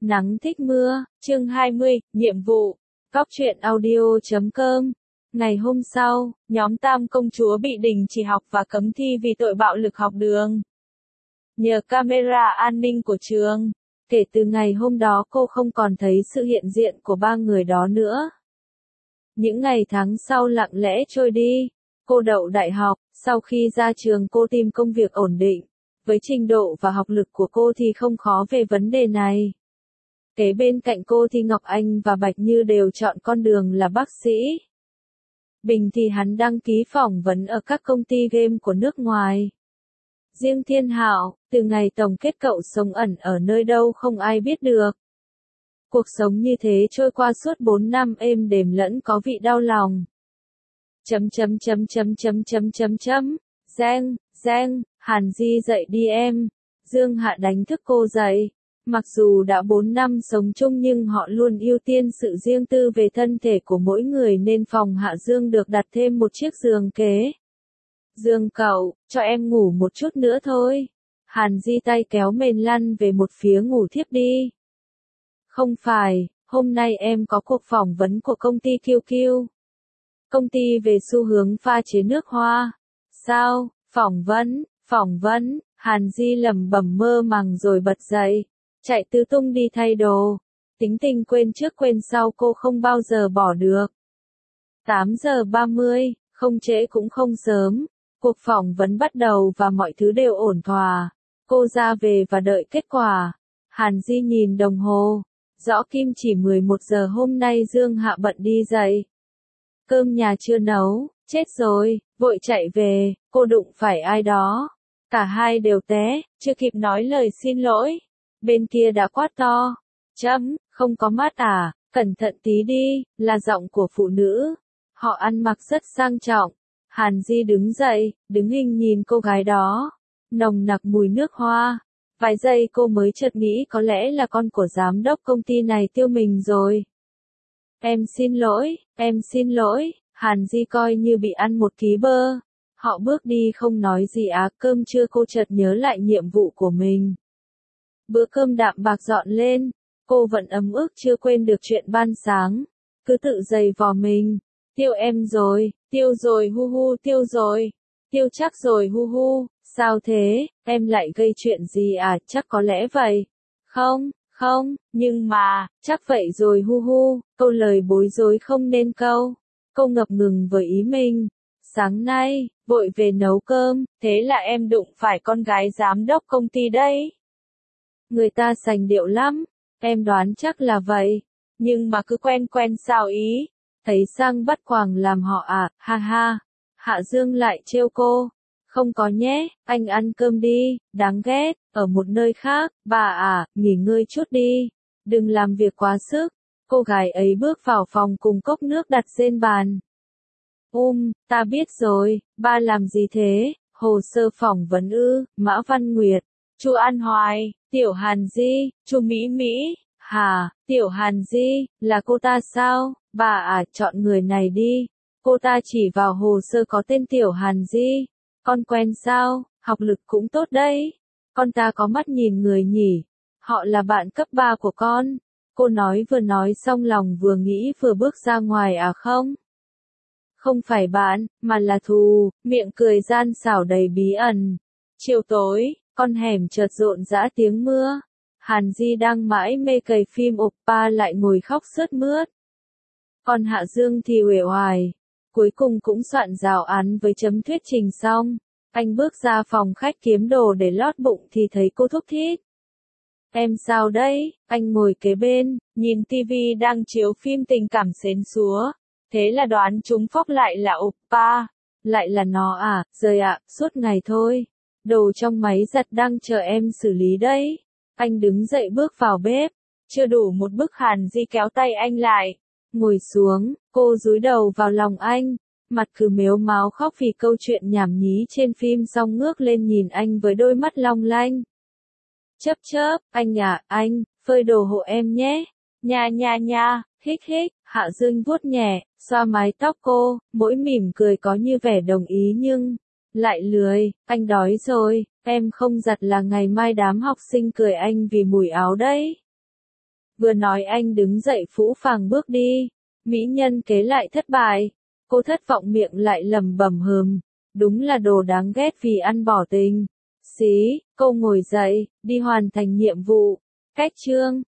Nắng thích mưa, chương 20, nhiệm vụ. Góc truyện audio.com. Ngày hôm sau, nhóm Tam công chúa bị đình chỉ học và cấm thi vì tội bạo lực học đường. Nhờ camera an ninh của trường, kể từ ngày hôm đó cô không còn thấy sự hiện diện của ba người đó nữa. Những ngày tháng sau lặng lẽ trôi đi, cô đậu đại học, sau khi ra trường cô tìm công việc ổn định. Với trình độ và học lực của cô thì không khó về vấn đề này. Kế bên cạnh cô thì Ngọc Anh và Bạch Như đều chọn con đường là bác sĩ. Bình thì hắn đăng ký phỏng vấn ở các công ty game của nước ngoài. Riêng Thiên Hạo, từ ngày tổng kết cậu sống ẩn ở nơi đâu không ai biết được. Cuộc sống như thế trôi qua suốt 4 năm êm đềm lẫn có vị đau lòng. Giang, Hàn Di dậy đi em. Dương Hạ đánh thức cô dậy. Mặc dù đã 4 năm sống chung nhưng họ luôn ưu tiên sự riêng tư về thân thể của mỗi người nên phòng Hạ Dương được đặt thêm một chiếc giường kế. Dương cậu, cho em ngủ một chút nữa thôi. Hàn Di tay kéo mền lăn về một phía ngủ thiếp đi. Không phải, hôm nay em có cuộc phỏng vấn của công ty QQ. Công ty về xu hướng pha chế nước hoa. Sao, phỏng vấn, Hàn Di lẩm bẩm mơ màng rồi bật dậy. Chạy tứ tung đi thay đồ. Tính tình quên trước quên sau cô không bao giờ bỏ được. 8 giờ 30, không trễ cũng không sớm. Cuộc phỏng vấn bắt đầu và mọi thứ đều ổn thỏa. Cô ra về và đợi kết quả. Hàn Di nhìn đồng hồ. Rõ kim chỉ 11 giờ hôm nay Dương Hạ bận đi dậy. Cơm nhà chưa nấu, chết rồi, vội chạy về, cô đụng phải ai đó. Cả hai đều té, chưa kịp nói lời xin lỗi. Bên kia đã quát to. Không có mát à, cẩn thận tí đi, là giọng của phụ nữ. Họ ăn mặc rất sang trọng. Hàn Di đứng dậy, đứng hình nhìn cô gái đó. Nồng nặc mùi nước hoa. Vài giây cô mới chợt nghĩ có lẽ là con của giám đốc công ty này tiêu mình rồi. Em xin lỗi, Hàn Di coi như bị ăn một ký bơ. Họ bước đi không nói gì cơm trưa cô chợt nhớ lại nhiệm vụ của mình. Bữa cơm đạm bạc dọn lên, cô vẫn ấm ức chưa quên được chuyện ban sáng. Cứ tự giày vò mình, tiêu em rồi, tiêu rồi tiêu chắc rồi sao thế, em lại gây chuyện gì chắc có lẽ vậy. Không, nhưng mà, chắc vậy rồi câu lời bối rối không nên câu. Cô ngập ngừng với ý mình. Sáng nay, vội về nấu cơm, thế là em đụng phải con gái giám đốc công ty đấy. Người ta sành điệu lắm, em đoán chắc là vậy. Nhưng mà cứ quen sao ý. Thấy sang bắt quàng làm họ ha ha. Hạ Dương lại trêu cô. Không có nhé, anh ăn cơm đi, đáng ghét, ở một nơi khác, bà nghỉ ngơi chút đi. Đừng làm việc quá sức. Cô gái ấy bước vào phòng cùng cốc nước đặt trên bàn. Ta biết rồi, ba làm gì thế, hồ sơ phỏng vấn ư, Mã Văn Nguyệt, Chu An Hoài, Tiểu Hàn Di, Chu Mỹ Mỹ, hả, Tiểu Hàn Di, là cô ta sao, bà chọn người này đi, cô ta chỉ vào hồ sơ có tên Tiểu Hàn Di, con quen sao, học lực cũng tốt đấy, con ta có mắt nhìn người nhỉ, họ là bạn cấp 3 của con, cô nói vừa nói xong lòng vừa nghĩ vừa bước ra ngoài không? Không phải bạn, mà là thù, miệng cười gian xảo đầy bí ẩn. Chiều tối, con hẻm chợt rộn rã tiếng mưa. Hàn Di đang mãi mê cày phim oppa lại ngồi khóc sướt mướt. Còn Hạ Dương thì uể oải. Cuối cùng cũng soạn giáo án với chấm thuyết trình xong. Anh bước ra phòng khách kiếm đồ để lót bụng thì thấy cô thúc thít. Em sao đấy? Anh ngồi kế bên, nhìn tivi đang chiếu phim tình cảm xến xúa. Thế là đoán chúng phóc lại là oppa, lại là nó rời suốt ngày thôi. Đồ trong máy giặt đang chờ em xử lý đấy. Anh đứng dậy bước vào bếp, chưa đủ một bước Hàn Di kéo tay anh lại. Ngồi xuống, cô dúi đầu vào lòng anh, mặt cứ mếu máo khóc vì câu chuyện nhảm nhí trên phim xong ngước lên nhìn anh với đôi mắt long lanh. Chớp, anh, phơi đồ hộ em nhé. Nha, hích, Hạ Dương vuốt nhẹ, xoa mái tóc cô, mỗi mỉm cười có như vẻ đồng ý nhưng lại lười, anh đói rồi, em không giặt là ngày mai đám học sinh cười anh vì mùi áo đấy. Vừa nói anh đứng dậy phũ phàng bước đi. Mỹ nhân kế lại thất bại. Cô thất vọng miệng lại lẩm bẩm hừm. Đúng là đồ đáng ghét vì ăn bỏ tình. Xí, cô ngồi dậy, đi hoàn thành nhiệm vụ. Cách chương